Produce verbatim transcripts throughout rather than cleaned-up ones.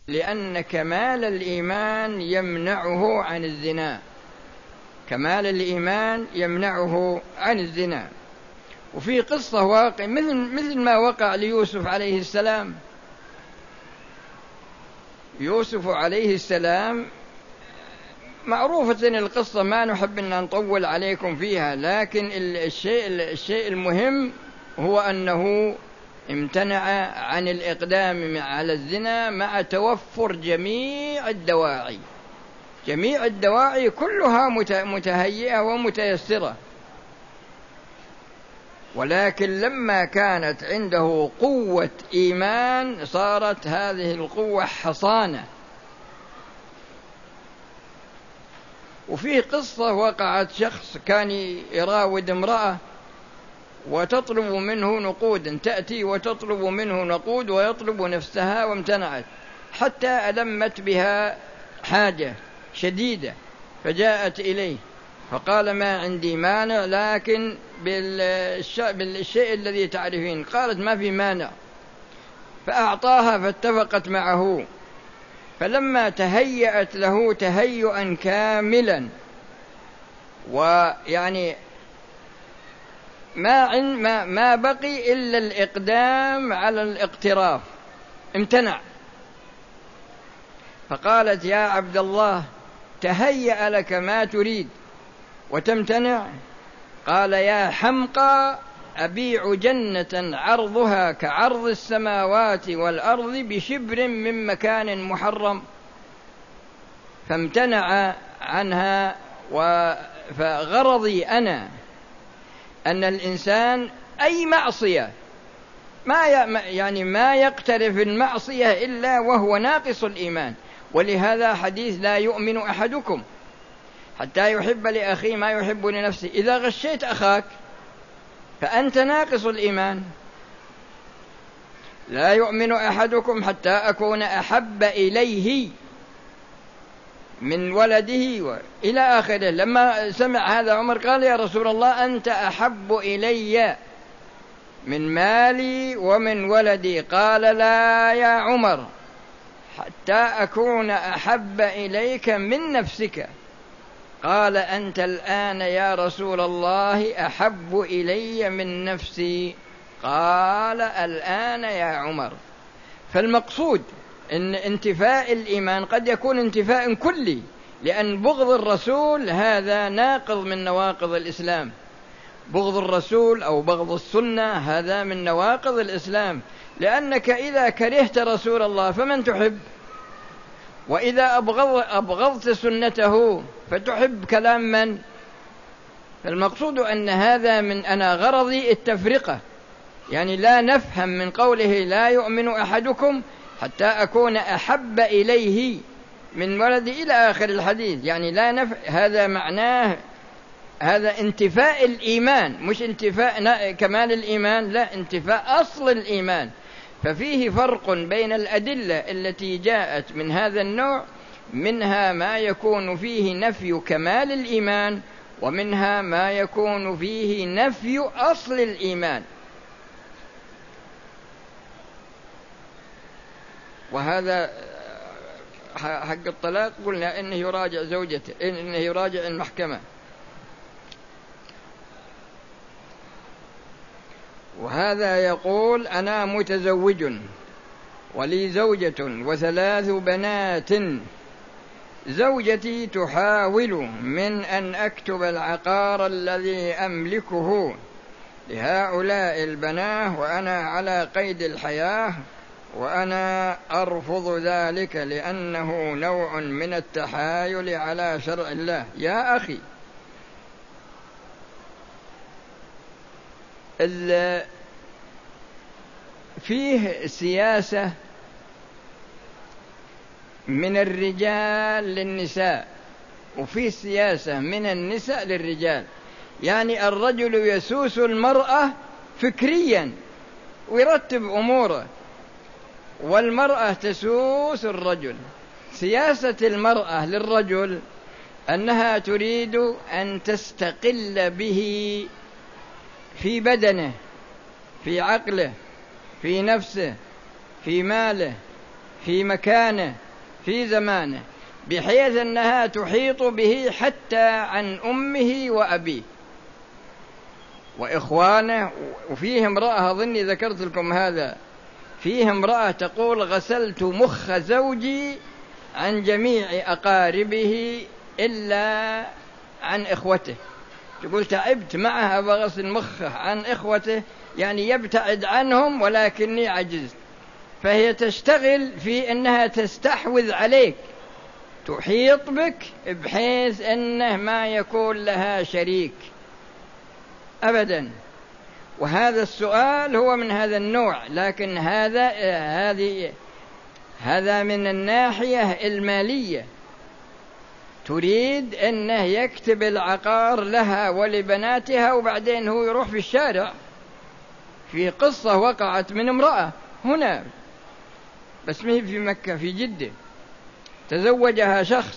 لأن كمال الإيمان يمنعه عن الزنا، كمال الإيمان يمنعه عن الزنا. وفي قصة واقع مثل, مثل ما وقع ليوسف عليه السلام. يوسف عليه السلام معروفة القصة، ما نحب أن نطول عليكم فيها، لكن الشيء, الشيء المهم هو أنه امتنع عن الإقدام على الزنا مع توفر جميع الدواعي، جميع الدواعي كلها متهيئة ومتيسرة، ولكن لما كانت عنده قوة إيمان صارت هذه القوة حصانة. وفيه قصة وقعت، شخص كان يراود امرأة وتطلب منه نقودا، تأتي وتطلب منه نقود ويطلب نفسها وامتنعت، حتى ألمت بها حاجة شديدة فجاءت إليه فقال ما عندي مانع، لكن بالشيء الذي تعرفين. قالت ما في مانع، فأعطاها فاتفقت معه. فلما تهيأت له تهيئا كاملا، ويعني ما, ما, ما بقي إلا الإقدام على الاقتراف، امتنع. فقالت يا عبد الله تهيأ لك ما تريد وتمتنع؟ قال يا حمقى أبيع جنة عرضها كعرض السماوات والأرض بشبر من مكان محرم. فامتنع عنها. فغرضي أنا أن الإنسان أي معصية ما يعني ما يقترف المعصية إلا وهو ناقص الإيمان، ولهذا حديث لا يؤمن أحدكم حتى يحب لأخيه ما يحب لنفسه. إذا غشيت أخاك فأنت ناقص الإيمان. لا يؤمن أحدكم حتى أكون أحب إليه من ولده إلى آخره. لما سمع هذا عمر قال يا رسول الله أنت أحب إلي من مالي ومن ولدي. قال لا يا عمر حتى أكون أحب إليك من نفسك. قال أنت الآن يا رسول الله أحب إلي من نفسي. قال الآن يا عمر. فالمقصود إن انتفاء الإيمان قد يكون انتفاء كلي، لأن بغض الرسول هذا ناقض من نواقض الإسلام. بغض الرسول أو بغض السنة هذا من نواقض الإسلام، لأنك إذا كرهت رسول الله فمن تحب؟ وإذا أبغض أبغضت سنته فتحب كلام من؟ فالمقصود أن هذا من أنا غرضي التفرقة، يعني لا نفهم من قوله لا يؤمن أحدكم حتى أكون أحب إليه من ولدي إلى آخر الحديث، يعني لا نف... هذا معناه هذا انتفاء الإيمان، مش انتفاء كمال الإيمان، لا انتفاء أصل الإيمان. ففيه فرق بين الأدلة التي جاءت من هذا النوع، منها ما يكون فيه نفي كمال الإيمان، ومنها ما يكون فيه نفي أصل الإيمان. وهذا حق الطلاق قلنا إنه يراجع زوجته، إنه يراجع المحكمة. وهذا يقول أنا متزوج ولي زوجة وثلاث بنات، زوجتي تحاول من أن أكتب العقار الذي أملكه لهؤلاء البنات وأنا على قيد الحياة، وأنا أرفض ذلك لأنه نوع من التحايل على شرع الله. يا أخي فيه سياسة من الرجال للنساء، وفيه سياسة من النساء للرجال. يعني الرجل يسوس المرأة فكريا ويرتب أموره، والمرأة تسوس الرجل. سياسة المرأة للرجل أنها تريد أن تستقل به في بدنه، في عقله، في نفسه، في ماله، في مكانه في زمانه، بحيث أنها تحيط به حتى عن أمه وأبيه وإخوانه. وفيه امرأة أظني ذكرت لكم هذا، فيه امرأة تقول: غسلت مخ زوجي عن جميع أقاربه إلا عن إخوته. تقول: تعبت معها بغسل مخه عن إخوته، يعني يبتعد عنهم ولكني عجزت. فهي تشتغل في أنها تستحوذ عليك، تحيط بك بحيث أنه ما يكون لها شريك أبدا. وهذا السؤال هو من هذا النوع، لكن هذا هذه هذا من الناحية المالية، تريد أنه يكتب العقار لها ولبناتها وبعدين هو يروح في الشارع. في قصة وقعت من امرأة هنا، بس ما هي في مكة، في جدة، تزوجها شخص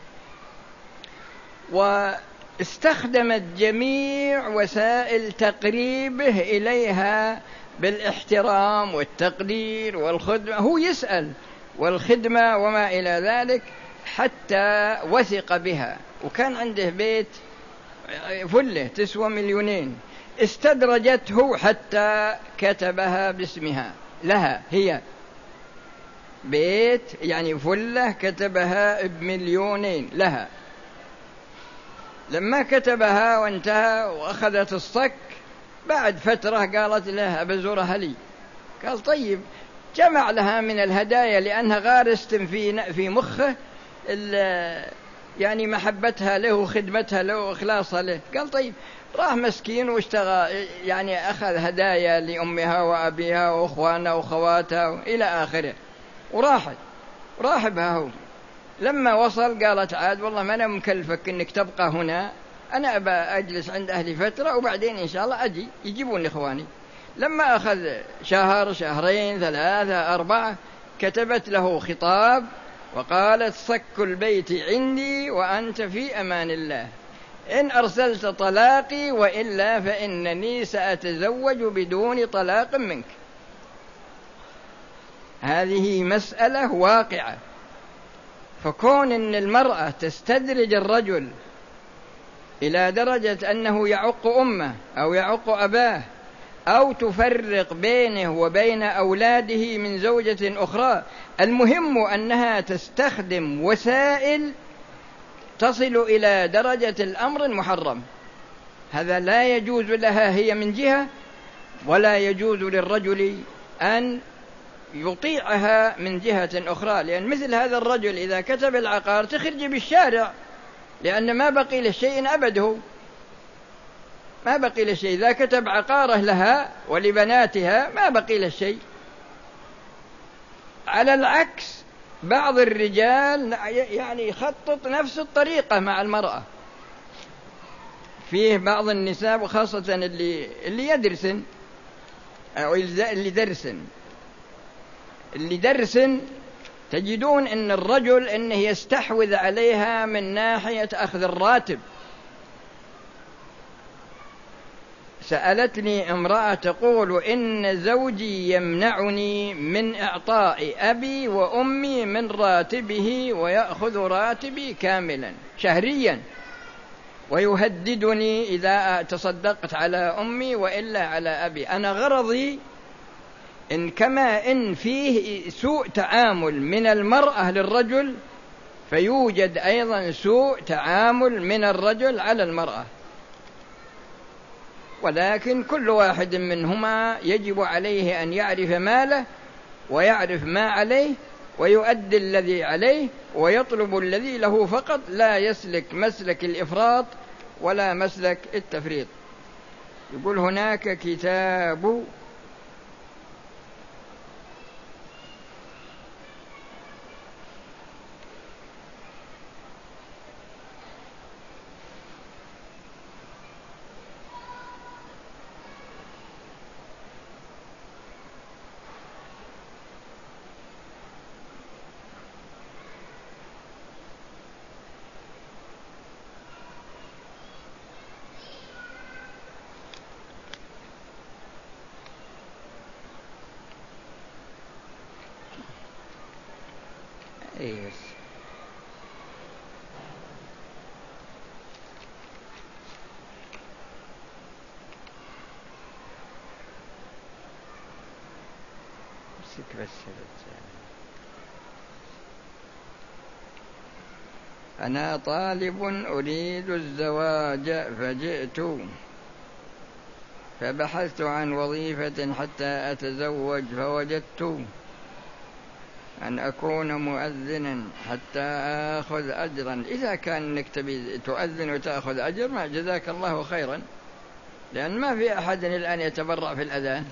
واستخدمت جميع وسائل تقريبه إليها بالاحترام والتقدير والخدمة، هو يسأل والخدمة وما إلى ذلك، حتى وثق بها. وكان عنده بيت فله تسوى مليونين، استدرجته حتى كتبها باسمها لها هي، بيت يعني فله كتبها بمليونين لها. لما كتبها وانتهى وأخذت الصك، بعد فترة قالت له: أبزور أهلي. قال: طيب. جمع لها من الهدايا، لأنها غارست في في مخه يعني محبتها له وخدمتها له وإخلاصها له. قال: طيب. راح مسكين واشتغل، يعني أخذ هدايا لأمها وأبيها وأخوانها وأخواتها إلى آخره، وراحت راح بها هو. لما وصل قالت: عاد والله ما أنا مكلفك إنك تبقى هنا، أنا أبى أجلس عند أهلي فترة وبعدين إن شاء الله أجي يجيبون إخواني. لما أخذ شهر شهرين ثلاثة أربعة، كتبت له خطاب وقالت: صك البيت عندي وأنت في أمان الله، إن أرسلت طلاقي، وإلا فإنني سأتزوج بدون طلاق منك. هذه مسألة واقعة. فكون أن المرأة تستدرج الرجل إلى درجة أنه يعق أمه أو يعق أباه، أو تفرق بينه وبين أولاده من زوجة أخرى، المهم أنها تستخدم وسائل تصل إلى درجة الأمر المحرم. هذا لا يجوز لها هي من جهة، ولا يجوز للرجل أن يطيعها من جهة أخرى. لأن مثل هذا الرجل إذا كتب العقار تخرج بالشارع، لأن ما بقي له شيء أبده، ما بقي له شيء. إذا كتب عقاره لها ولبناتها ما بقي له شيء. على العكس، بعض الرجال يعني يخطط نفس الطريقة مع المرأة. فيه بعض النساء وخاصة اللي اللي يدرسن أو اللي درسن اللي درسن تجدون أن الرجل أنه يستحوذ عليها من ناحية أخذ الراتب. سألتني امرأة تقول: إن زوجي يمنعني من إعطاء أبي وأمي من راتبه، ويأخذ راتبي كاملا شهريا، ويهددني إذا تصدقت على أمي وإلا على أبي. أنا غرضي إن كما إن فيه سوء تعامل من المرأة للرجل، فيوجد أيضا سوء تعامل من الرجل على المرأة. ولكن كل واحد منهما يجب عليه أن يعرف ماله ويعرف ما عليه ويؤدي الذي عليه ويطلب الذي له فقط، لا يسلك مسلك الإفراط ولا مسلك التفريط. يقول: هناك كتاب إيه بس. بس أنا طالب أريد الزواج فجئت فبحثت عن وظيفة حتى أتزوج فوجدت أن أكون مؤذنا حتى آخذ أجرا. إذا كان أنك تبي تؤذن وتأخذ أجر ما جزاك الله خيرا، لأن ما في أحد الآن يتبرع في الأذان.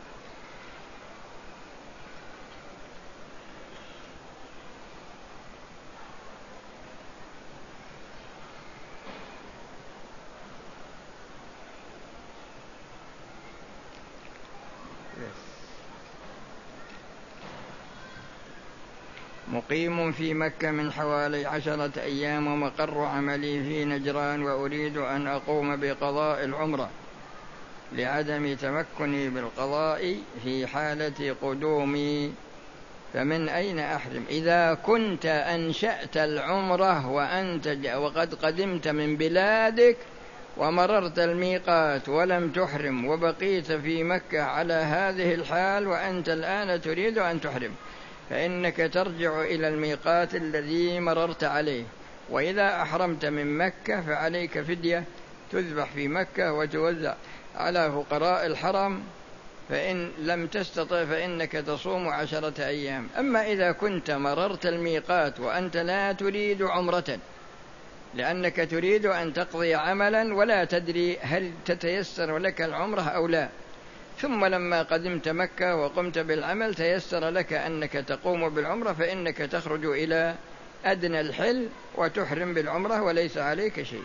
مقيم في مكة من حوالي عشرة أيام ومقر عملي في نجران، وأريد أن أقوم بقضاء العمرة لعدم تمكني بالقضاء في حالة قدومي، فمن أين أحرم؟ إذا كنت أنشأت العمرة وأنت وقد قدمت من بلادك ومررت الميقات ولم تحرم وبقيت في مكة على هذه الحال وأنت الآن تريد أن تحرم، فإنك ترجع إلى الميقات الذي مررت عليه. وإذا أحرمت من مكة فعليك فدية تذبح في مكة وتوزع على فقراء الحرم، فإن لم تستطع فإنك تصوم عشرة أيام. أما إذا كنت مررت الميقات وأنت لا تريد عمرة لأنك تريد أن تقضي عملا ولا تدري هل تتيسر لك العمرة أو لا، ثم لما قدمت مكة وقمت بالعمل تيسر لك أنك تقوم بالعمرة، فإنك تخرج إلى أدنى الحل وتحرم بالعمرة وليس عليك شيء.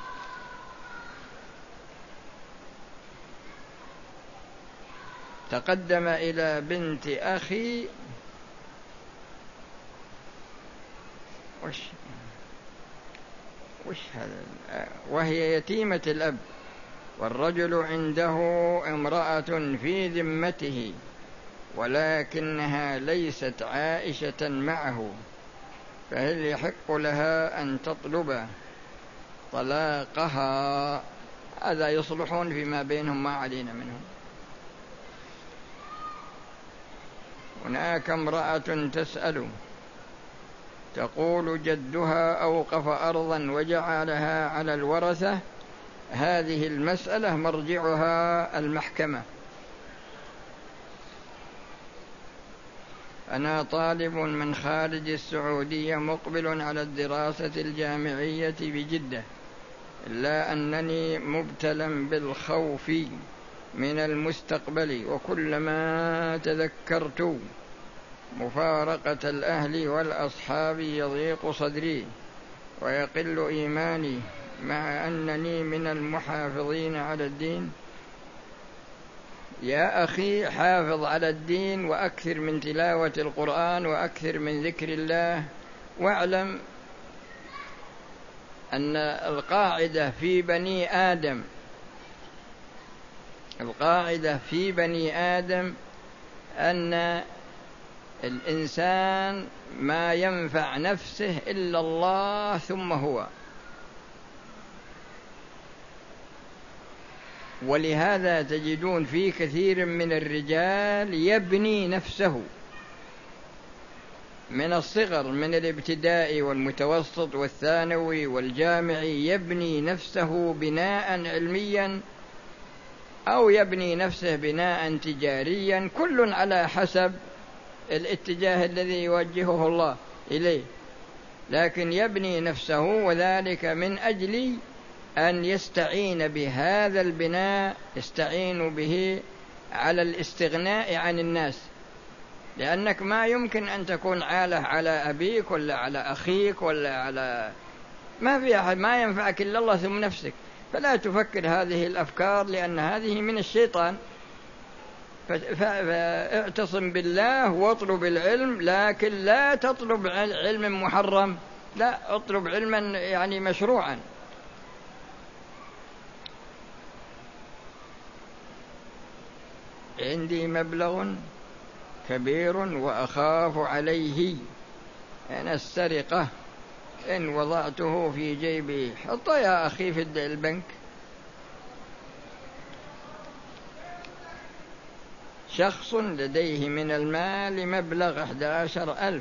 تقدم إلى بنت أخي وش, وش هذا وهي يتيمة الأب، والرجل عنده امرأة في ذمته ولكنها ليست عائشة معه، فهل يحق لها أن تطلب طلاقها؟ هذا يصلحون فيما بينهم ما علينا منهم. هناك امرأة تسأل تقول جدها أوقف أرضا وجعلها على الورثة، هذه المسألة مرجعها المحكمة. أنا طالب من خارج السعودية مقبل على الدراسة الجامعية بجدة، إلا أنني مبتلى بالخوف من المستقبل، وكلما تذكرت مفارقة الأهل والأصحاب يضيق صدري ويقل إيماني، مع أنني من المحافظين على الدين. يا أخي حافظ على الدين وأكثر من تلاوة القرآن وأكثر من ذكر الله، واعلم أن القاعدة في بني آدم القاعدة في بني آدم أن الإنسان ما ينفع نفسه إلا الله ثم هو، ولهذا تجدون في كثير من الرجال يبني نفسه من الصغر، من الابتدائي والمتوسط والثانوي والجامعي، يبني نفسه بناء علميا أو يبني نفسه بناء تجاريا، كل على حسب الاتجاه الذي يوجهه الله إليه، لكن يبني نفسه وذلك من أجل أن يستعين بهذا البناء، يستعين به على الاستغناء عن الناس، لأنك ما يمكن أن تكون عالة على أبيك ولا على أخيك ولا على ما في أحد، ما ينفعك إلا الله ثم نفسك. فلا تفكر هذه الأفكار لأن هذه من الشيطان، فاعتصم بالله واطلب العلم، لكن لا تطلب علم محرم، لا اطلب علما يعني مشروعا. عندي مبلغ كبير وأخاف عليه أنا السرقة إن وضعته في جيبي، حطه يا أخي في البنك. شخص لديه من المال مبلغ أحد عشر ألف،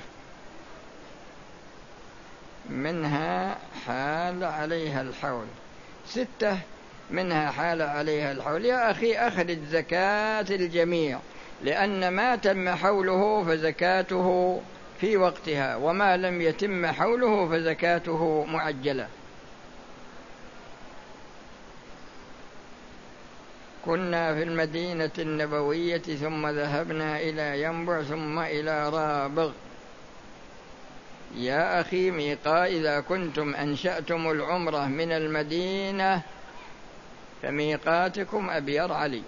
منها حال عليها الحول، ستة منها حال عليها الحول. يا أخي أخرج زكاة الجميع، لأن ما تم حوله فزكاته في وقتها، وما لم يتم حوله فزكاته معجلة. كنا في المدينة النبوية ثم ذهبنا إلى ينبع ثم إلى رابغ. يا أخي ميقات إذا كنتم أنشأتم العمرة من المدينة فميقاتكم أبير علي،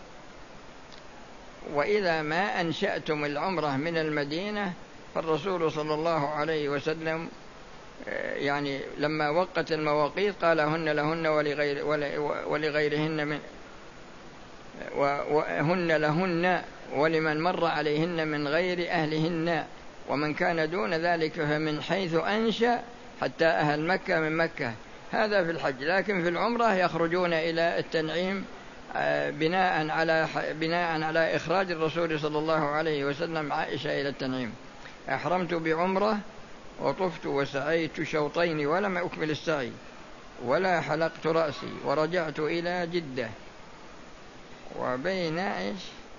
وإذا ما أنشأتم العمرة من المدينة فالرسول صلى الله عليه وسلم يعني لما وقت المواقيت قال هن لهن ولغير ولغيرهن من وهن لهن ولمن مر عليهن من غير أهلهن، ومن كان دون ذلك فمن حيث أنشأ حتى أهل مكة من مكة. هذا في الحج، لكن في العمرة يخرجون إلى التنعيم بناء على بناء على إخراج الرسول صلى الله عليه وسلم عائشة إلى التنعيم. أحرمت بعمرة وطفت وسعيت شوطين ولم أكمل السعي ولا حلقت رأسي، ورجعت إلى جدة وبين إيش.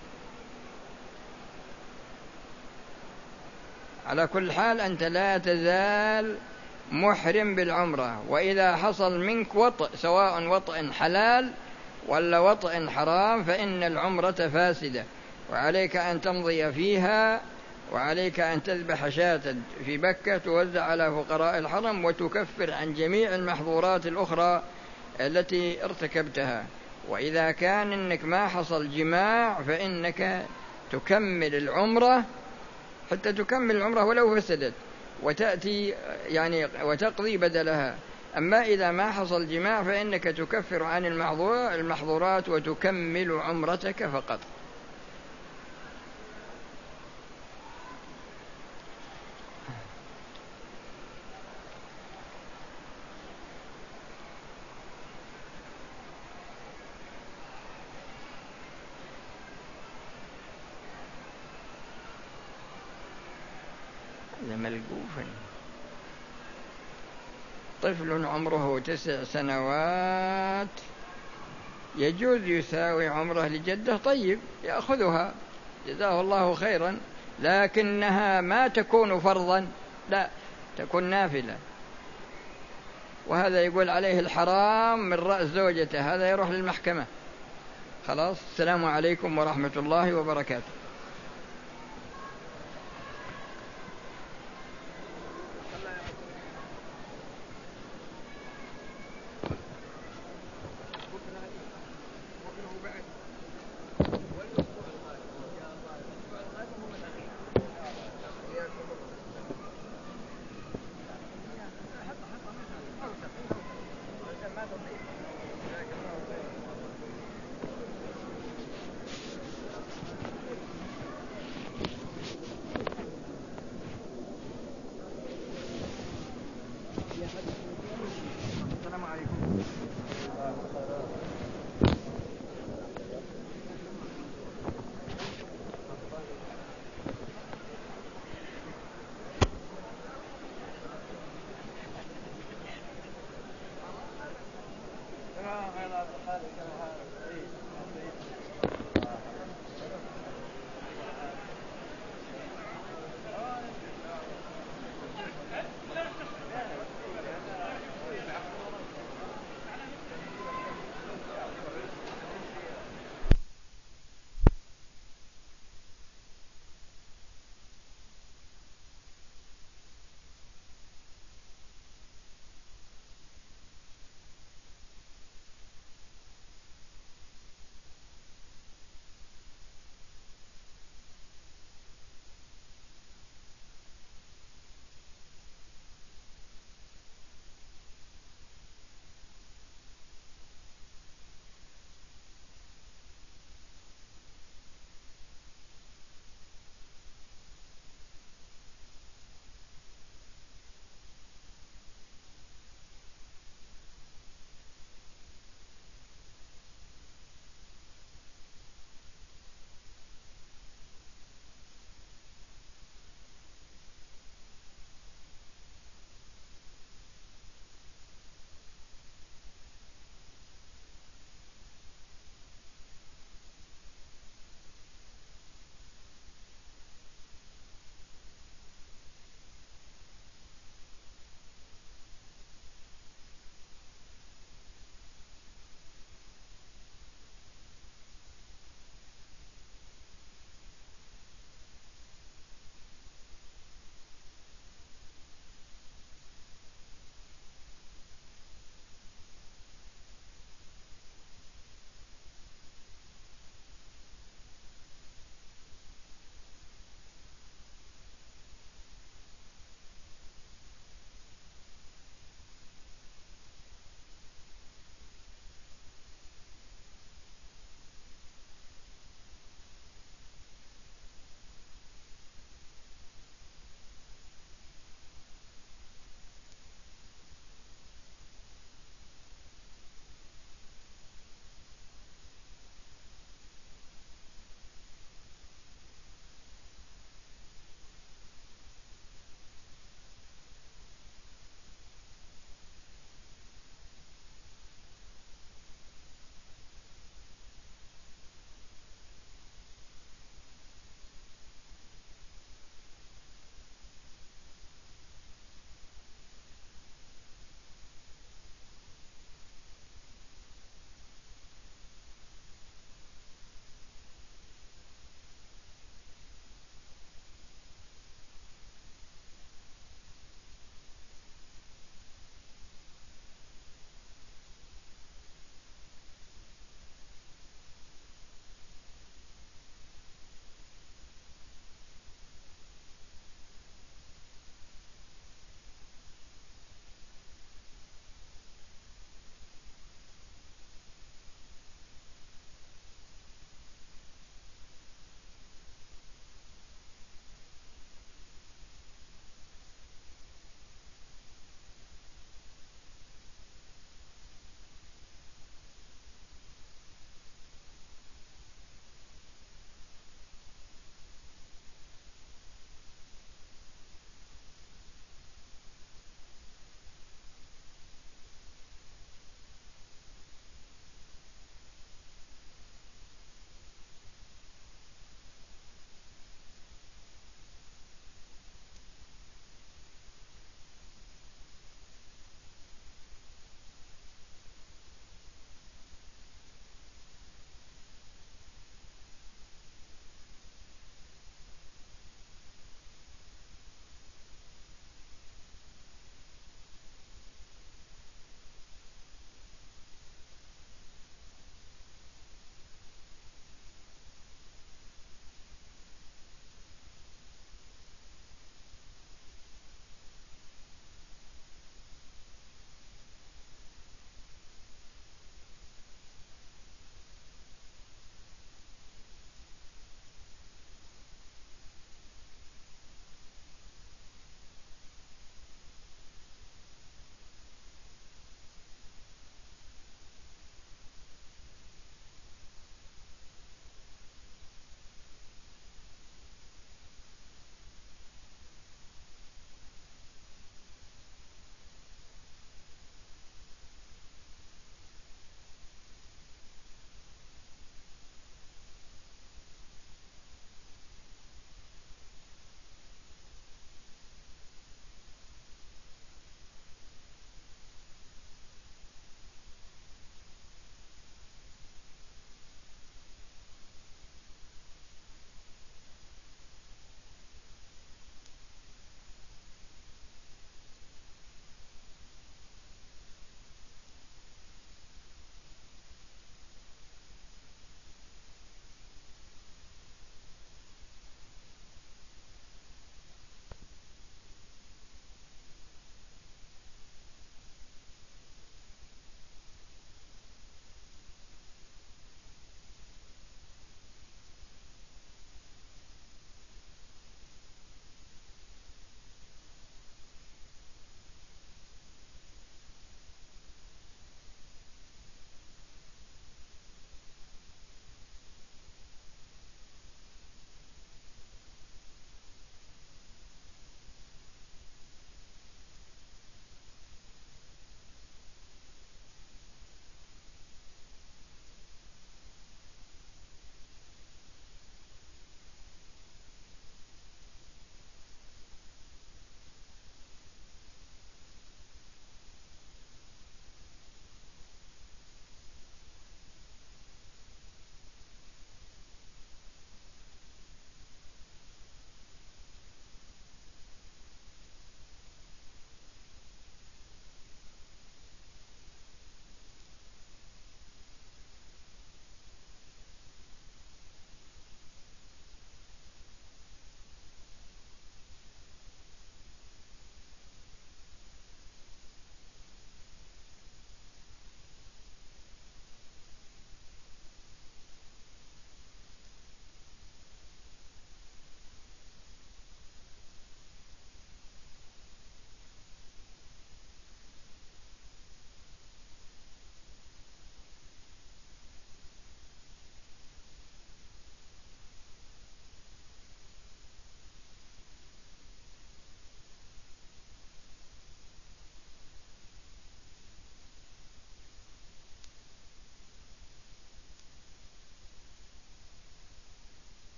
على كل حال أنت لا تزال محرم بالعمرة، وإذا حصل منك وطء سواء وطء حلال ولا وطء حرام فإن العمرة فاسدة، وعليك أن تمضي فيها، وعليك أن تذبح شاة في بكة توزع على فقراء الحرم، وتكفر عن جميع المحظورات الأخرى التي ارتكبتها. وإذا كان إنك ما حصل جماع فإنك تكمل العمرة حتى تكمل العمرة ولو فسدت، وتأتي يعني وتقضي بدلها. أما إذا ما حصل جماع فإنك تكفر عن المحظورات وتكمل عمرتك فقط. ملقوفا. طفل عمره تسع سنوات يجوز يساوي عمره لجده، طيب يأخذها جزاه الله خيرا، لكنها ما تكون فرضا، لا تكون نافلة. وهذا يقول عليه الحرام من رأس زوجته، هذا يروح للمحكمة. خلاص، السلام عليكم ورحمة الله وبركاته.